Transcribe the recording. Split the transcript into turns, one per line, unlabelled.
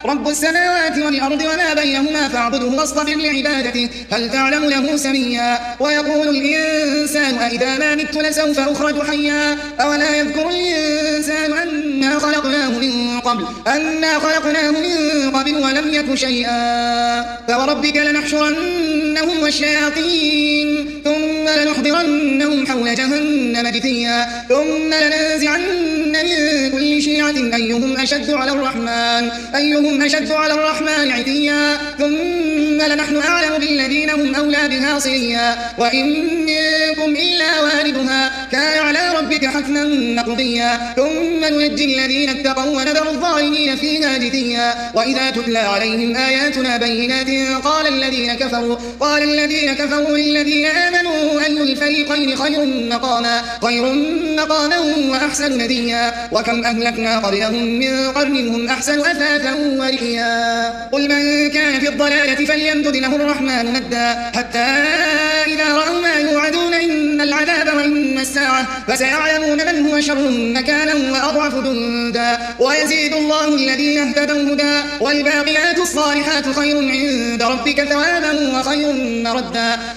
رب السماوات والأرض وما بينهما فاعبده واصطبر لعبادته هل تعلم له سميا ويقول الإنسان أإذا ما مت لسوف أخرج حيا أولا يذكر الإنسان أنا خلقناه من قبل ولم يك شيئا فوربك لنحشرنهم والشياطين ثم لنحضرنهم حول جهنم جثيا ثم لننزعن من كل شيعة أيهم أشد على الرحمن عتيا ثم لنحن أعلم بالذين هم أولى بها صليا وإن منكم إلا واردها كان على ربك حتما مقضيا ثم ننجي الذين اتقوا ونذر الظالمين فيها جثيا وإذا تتلى عليهم آياتنا بينات قال الذين كفروا للذين آمنوا أي الفريقين خير مقاما وأحسن نديا وكم أهلكنا قبلهم من قرن هم أحسن أثاثا ورئيا قل من كان في الضلالة فليمدد له الرحمن مدا حتى إذا رأوا ما يوعدون إن العذاب وإن الساعة فسيعلمون من هو شر مكانا وأضعف جندا ويزيد الله الذين اهتدوا هدى والباقيات الصالحات خير عند ربك ثوابا وخير مردا